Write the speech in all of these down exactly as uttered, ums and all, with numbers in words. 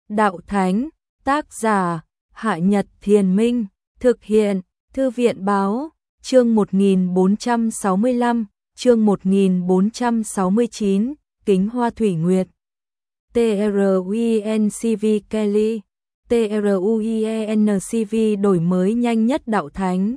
Đạo Thánh, tác giả, Hạ Nhật Thiền Minh, thực hiện, Thư viện Báo, chương một nghìn bốn trăm sáu mươi lăm, chương một nghìn bốn trăm sáu mươi chín, Kính Hoa Thủy Nguyệt. tê rờ u en xê vê Kelly, tê rờ u en xê vê đổi mới nhanh nhất Đạo Thánh.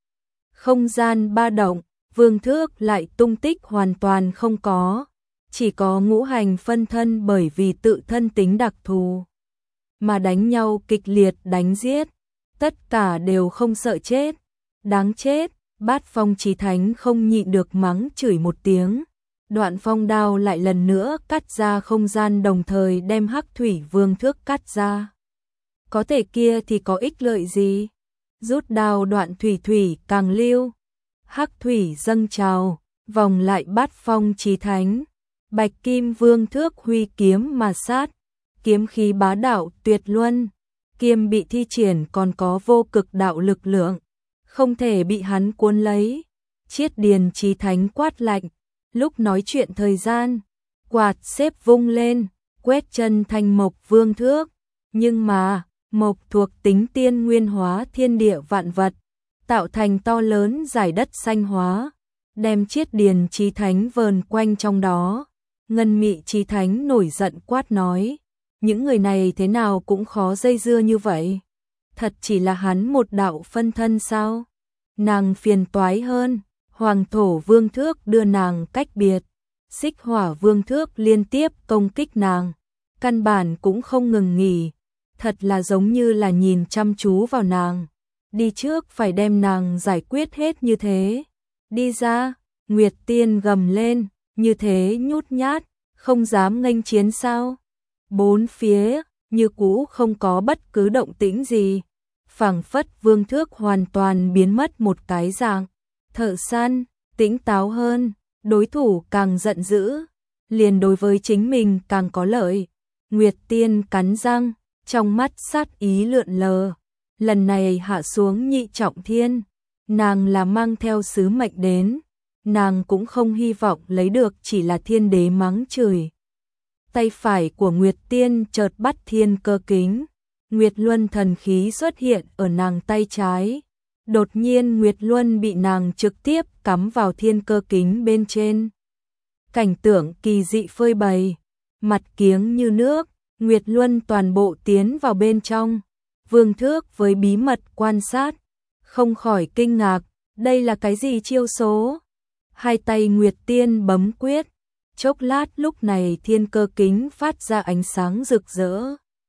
Không gian ba động, Vương Thước lại tung tích hoàn toàn không có, chỉ có ngũ hành phân thân bởi vì tự thân tính đặc thù mà đánh nhau kịch liệt đánh giết, tất cả đều không sợ chết, đáng chết. Bát Phong Chí Thánh không nhịn được mắng chửi một tiếng, đoạn phong đao lại lần nữa cắt ra không gian đồng thời đem Hắc Thủy Vương Thước cắt ra. Có thể kia thì có ích lợi gì? Rút đao đoạn thủy thủy càng lưu, Hắc Thủy dâng trào, vòng lại Bát Phong Chí Thánh. Bạch Kim Vương Thước huy kiếm mà sát, kiếm khí bá đạo tuyệt luân, kiếm bị thi triển còn có vô cực đạo lực lượng, không thể bị hắn cuốn lấy. Chiết Điền Chí Thánh quát lạnh, lúc nói chuyện thời gian, quạt xếp vung lên, quét chân thành Mộc Vương Thước, nhưng mà, mộc thuộc tính tiên nguyên hóa thiên địa vạn vật, tạo thành to lớn giải đất xanh hóa, đem Chiết Điền Chí Thánh vờn quanh trong đó. Ngân Mị Chí Thánh nổi giận quát nói, những người này thế nào cũng khó dây dưa như vậy. Thật chỉ là hắn một đạo phân thân sao? Nàng phiền toái hơn, Hoàng Thổ Vương Thước đưa nàng cách biệt, Xích Hỏa Vương Thước liên tiếp công kích nàng, căn bản cũng không ngừng nghỉ, thật là giống như là nhìn chăm chú vào nàng. Đi trước phải đem nàng giải quyết hết như thế. Đi ra, Nguyệt Tiên gầm lên, như thế nhút nhát, không dám nghênh chiến sao? Bốn phía, như cũ không có bất cứ động tĩnh gì, phảng phất Vương Thước hoàn toàn biến mất một cái dạng. Thợ săn, tỉnh táo hơn, đối thủ càng giận dữ, liền đối với chính mình càng có lợi. Nguyệt Tiên cắn răng, trong mắt sát ý lượn lờ, lần này hạ xuống nhị trọng thiên, nàng là mang theo sứ mệnh đến, nàng cũng không hy vọng lấy được chỉ là thiên đế mắng chửi. Tay phải của Nguyệt Tiên chợt bắt thiên cơ kính, Nguyệt Luân thần khí xuất hiện ở nàng tay trái. Đột nhiên Nguyệt Luân bị nàng trực tiếp cắm vào thiên cơ kính bên trên. Cảnh tượng kỳ dị phơi bày, mặt kiếng như nước, Nguyệt Luân toàn bộ tiến vào bên trong. Vương Thước với bí mật quan sát, không khỏi kinh ngạc, đây là cái gì chiêu số? Hai tay Nguyệt Tiên bấm quyết, chốc lát lúc này thiên cơ kính phát ra ánh sáng rực rỡ.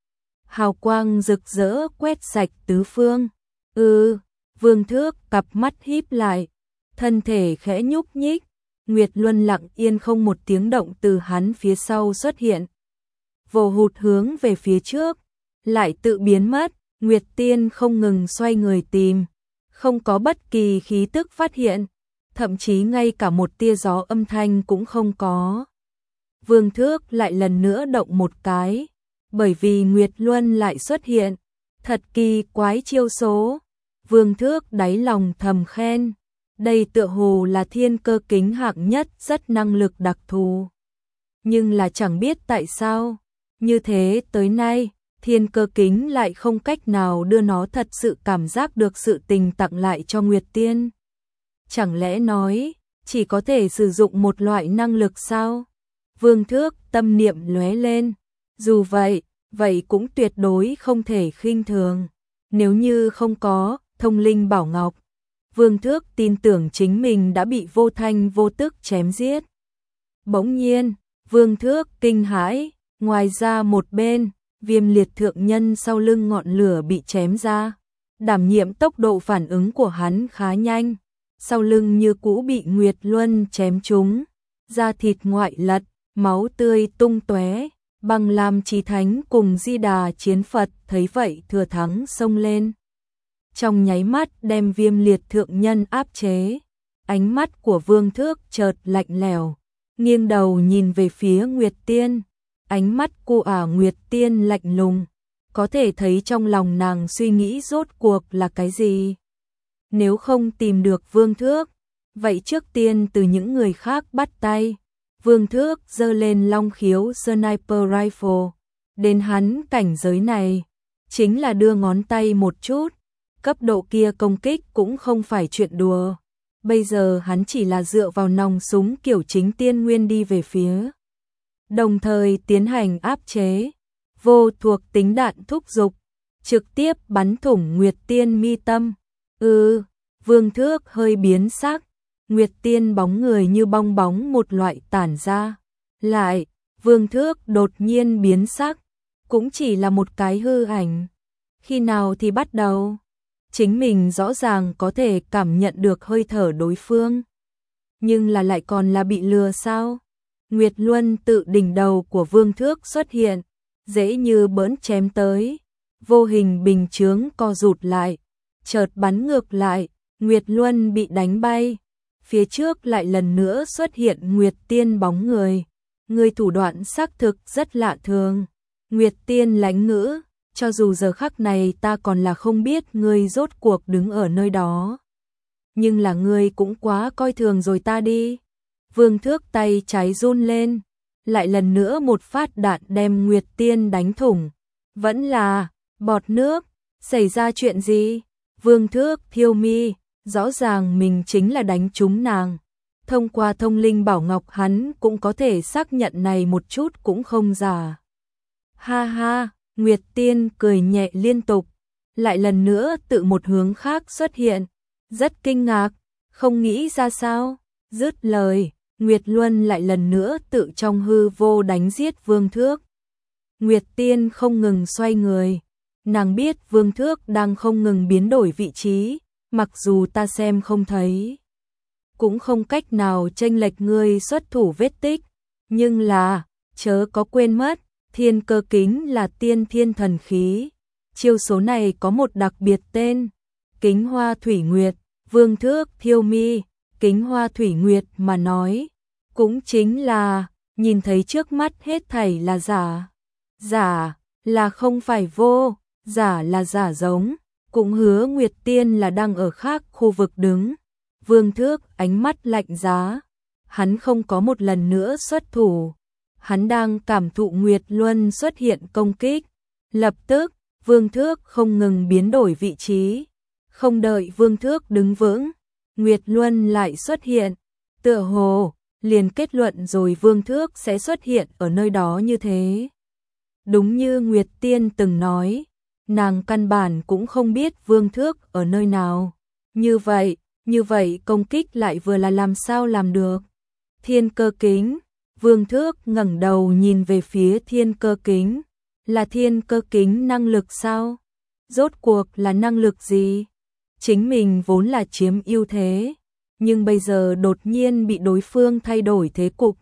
Hào quang rực rỡ quét sạch tứ phương. Ừ, Vương Thước cặp mắt híp lại, thân thể khẽ nhúc nhích, Nguyệt Luân lặng yên không một tiếng động từ hắn phía sau xuất hiện. Vồ hụt hướng về phía trước, lại tự biến mất, Nguyệt Tiên không ngừng xoay người tìm, không có bất kỳ khí tức phát hiện, thậm chí ngay cả một tia gió âm thanh cũng không có. Vương Thước lại lần nữa động một cái, bởi vì Nguyệt Luân lại xuất hiện, thật kỳ quái chiêu số. Vương Thước đáy lòng thầm khen, đây tựa hồ là thiên cơ kính hạng nhất rất năng lực đặc thù. Nhưng là chẳng biết tại sao, như thế tới nay, thiên cơ kính lại không cách nào đưa nó thật sự cảm giác được sự tình tặng lại cho Nguyệt Tiên. Chẳng lẽ nói, chỉ có thể sử dụng một loại năng lực sao? Vương Thước tâm niệm lóe lên, dù vậy, vậy cũng tuyệt đối không thể khinh thường. Nếu như không có thông linh bảo ngọc, Vương Thước tin tưởng chính mình đã bị vô thanh vô tức chém giết. Bỗng nhiên, Vương Thước kinh hãi, ngoài ra một bên, Viêm Liệt thượng nhân sau lưng ngọn lửa bị chém ra. Đảm nhiệm tốc độ phản ứng của hắn khá nhanh, sau lưng như cũ bị Nguyệt Luân chém trúng, da thịt ngoại lật, máu tươi tung tóe. Băng Lam Chí Thánh cùng Di Đà Chiến Phật thấy vậy thừa thắng xông lên, trong nháy mắt đem Viêm Liệt thượng nhân áp chế. Ánh mắt của Vương Thước chợt lạnh lẽo, nghiêng đầu nhìn về phía Nguyệt Tiên, ánh mắt của ả Nguyệt Tiên lạnh lùng, có thể thấy trong lòng nàng suy nghĩ rốt cuộc là cái gì. Nếu không tìm được Vương Thước, vậy trước tiên từ những người khác bắt tay. Vương Thước giơ lên Long Khiếu Sniper Rifle, Đến hắn cảnh giới này, chính là đưa ngón tay một chút, cấp độ kia công kích cũng không phải chuyện đùa. Bây giờ hắn chỉ là dựa vào nòng súng kiểu chính tiên nguyên đi về phía. Đồng thời tiến hành áp chế, vô thuộc tính đạn thúc giục, trực tiếp bắn thủng Nguyệt Tiên mi tâm. Ừ, Vương Thước hơi biến sắc, Nguyệt Tiên bóng người như bong bóng một loại tản ra. Lại, Vương Thước đột nhiên biến sắc, cũng chỉ là một cái hư ảnh. Khi nào thì bắt đầu? Chính mình rõ ràng có thể cảm nhận được hơi thở đối phương. Nhưng là lại còn là bị lừa sao? Nguyệt Luân tự đỉnh đầu của Vương Thước xuất hiện, dễ như bỡn chém tới. Vô hình bình chướng co rụt lại, chợt bắn ngược lại, Nguyệt Luân bị đánh bay. Phía trước lại lần nữa xuất hiện Nguyệt Tiên bóng người. Người thủ đoạn xác thực rất lạ thường. Nguyệt Tiên lãnh ngữ, cho dù giờ khắc này ta còn là không biết ngươi rốt cuộc đứng ở nơi đó. Nhưng là ngươi cũng quá coi thường rồi ta đi. Vương Thước tay trái run lên, lại lần nữa một phát đạn đem Nguyệt Tiên đánh thủng. Vẫn là bọt nước, xảy ra chuyện gì? Vương Thước thiêu mi, rõ ràng mình chính là đánh trúng nàng. Thông qua thông linh bảo ngọc hắn cũng có thể xác nhận này một chút cũng không giả. Ha ha, Nguyệt Tiên cười nhẹ liên tục, lại lần nữa tự một hướng khác xuất hiện. Rất kinh ngạc, không nghĩ ra sao. Dứt lời, Nguyệt Luân lại lần nữa tự trong hư vô đánh giết Vương Thước. Nguyệt Tiên không ngừng xoay người. Nàng biết Vương Thước đang không ngừng biến đổi vị trí, mặc dù ta xem không thấy. Cũng không cách nào chênh lệch ngươi xuất thủ vết tích. Nhưng là, chớ có quên mất, thiên cơ kính là tiên thiên thần khí. Chiêu số này có một đặc biệt tên, Kính Hoa Thủy Nguyệt. Vương Thước thiêu mi, Kính Hoa Thủy Nguyệt mà nói, cũng chính là, nhìn thấy trước mắt hết thảy là giả. Giả, là không phải vô, giả là giả giống, cũng hứa Nguyệt Tiên là đang ở khác khu vực đứng. Vương Thước ánh mắt lạnh giá, hắn không có một lần nữa xuất thủ, hắn đang cảm thụ Nguyệt Luân xuất hiện công kích. Lập tức, Vương Thước không ngừng biến đổi vị trí, không đợi Vương Thước đứng vững, Nguyệt Luân lại xuất hiện, tựa hồ liền kết luận rồi Vương Thước sẽ xuất hiện ở nơi đó như thế. Đúng như Nguyệt Tiên từng nói, nàng căn bản cũng không biết Vương Thước ở nơi nào. Như vậy, như vậy công kích lại vừa là làm sao làm được? Thiên cơ kính, Vương Thước ngẩng đầu nhìn về phía thiên cơ kính, là thiên cơ kính năng lực sao? Rốt cuộc là năng lực gì? Chính mình vốn là chiếm ưu thế, nhưng bây giờ đột nhiên bị đối phương thay đổi thế cục.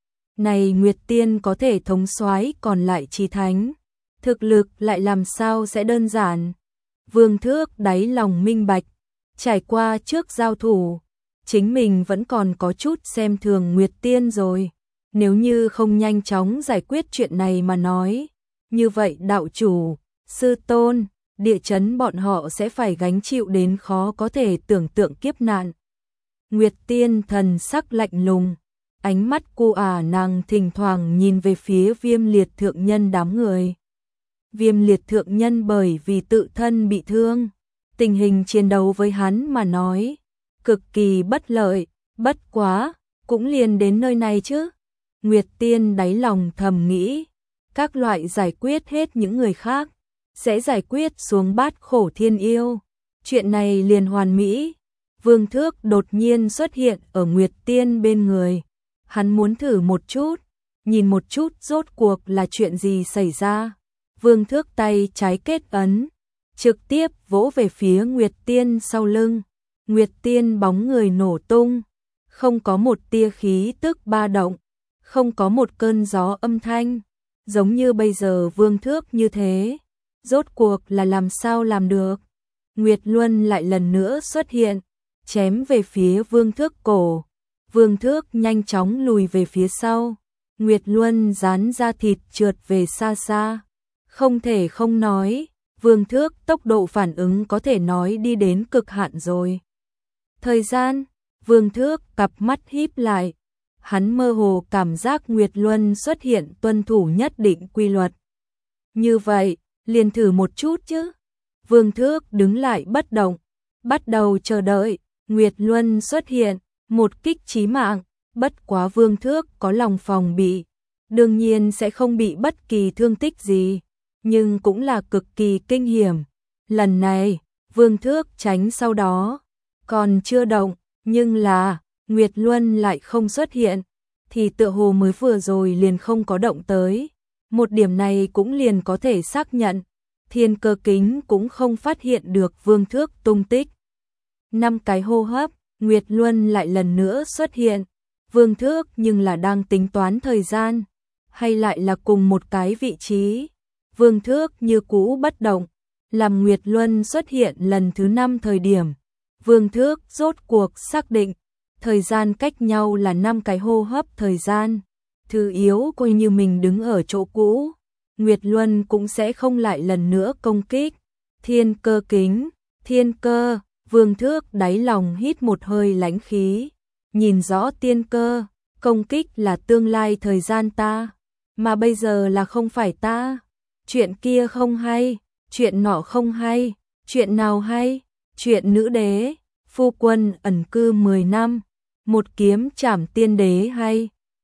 Này Nguyệt Tiên có thể thống soái còn lại chi thánh, thực lực lại làm sao sẽ đơn giản. Vương Thước đáy lòng minh bạch, trải qua trước giao thủ, chính mình vẫn còn có chút xem thường Nguyệt Tiên rồi. Nếu như không nhanh chóng giải quyết chuyện này mà nói, như vậy đạo chủ, sư tôn, địa chấn bọn họ sẽ phải gánh chịu đến khó có thể tưởng tượng kiếp nạn. Nguyệt Tiên thần sắc lạnh lùng, ánh mắt cô ả nàng thỉnh thoảng nhìn về phía Viêm Liệt thượng nhân đám người. Viêm Liệt thượng nhân bởi vì tự thân bị thương, tình hình chiến đấu với hắn mà nói, cực kỳ bất lợi, bất quá, cũng liền đến nơi này chứ. Nguyệt Tiên đáy lòng thầm nghĩ, các loại giải quyết hết những người khác, sẽ giải quyết xuống bát khổ thiên yêu. Chuyện này liền hoàn mỹ. Vương Thước đột nhiên xuất hiện ở Nguyệt Tiên bên người. Hắn muốn thử một chút, nhìn một chút rốt cuộc là chuyện gì xảy ra. Vương Thước tay trái kết ấn, trực tiếp vỗ về phía Nguyệt Tiên sau lưng. Nguyệt Tiên bóng người nổ tung, không có một tia khí tức ba động, không có một cơn gió âm thanh, giống như bây giờ Vương Thước như thế. Rốt cuộc là làm sao làm được? Nguyệt Luân lại lần nữa xuất hiện, chém về phía Vương Thước cổ. Vương Thước nhanh chóng lùi về phía sau. Nguyệt Luân dán ra thịt trượt về xa xa. Không thể không nói, Vương Thước tốc độ phản ứng có thể nói đi đến cực hạn rồi. Thời gian, Vương Thước cặp mắt híp lại. Hắn mơ hồ cảm giác Nguyệt Luân xuất hiện tuân thủ nhất định quy luật. Như vậy, liền thử một chút chứ. Vương Thước đứng lại bất động, bắt đầu chờ đợi, Nguyệt Luân xuất hiện, một kích chí mạng, bất quá Vương Thước có lòng phòng bị, đương nhiên sẽ không bị bất kỳ thương tích gì, nhưng cũng là cực kỳ kinh hiểm. Lần này, Vương Thước tránh sau đó, còn chưa động, nhưng là, Nguyệt Luân lại không xuất hiện, thì tựa hồ mới vừa rồi liền không có động tới. Một điểm này cũng liền có thể xác nhận, Thiên Cơ Kính cũng không phát hiện được Vương Thước tung tích. Năm cái hô hấp, Nguyệt Luân lại lần nữa xuất hiện. Vương Thước nhưng là đang tính toán thời gian, hay lại là cùng một cái vị trí. Vương Thước như cũ bất động, làm Nguyệt Luân xuất hiện lần thứ năm thời điểm. Vương Thước rốt cuộc xác định, thời gian cách nhau là năm cái hô hấp thời gian. Thứ yếu coi như mình đứng ở chỗ cũ, Nguyệt Luân cũng sẽ không lại lần nữa công kích. Thiên Cơ Kính, Thiên Cơ, Vương Thước đáy lòng hít một hơi lãnh khí, nhìn rõ tiên cơ, công kích là tương lai thời gian ta, mà bây giờ là không phải ta. Chuyện kia không hay, chuyện nọ không hay, chuyện nào hay, chuyện nữ đế, phu quân ẩn cư mười năm, một kiếm trảm tiên đế hay.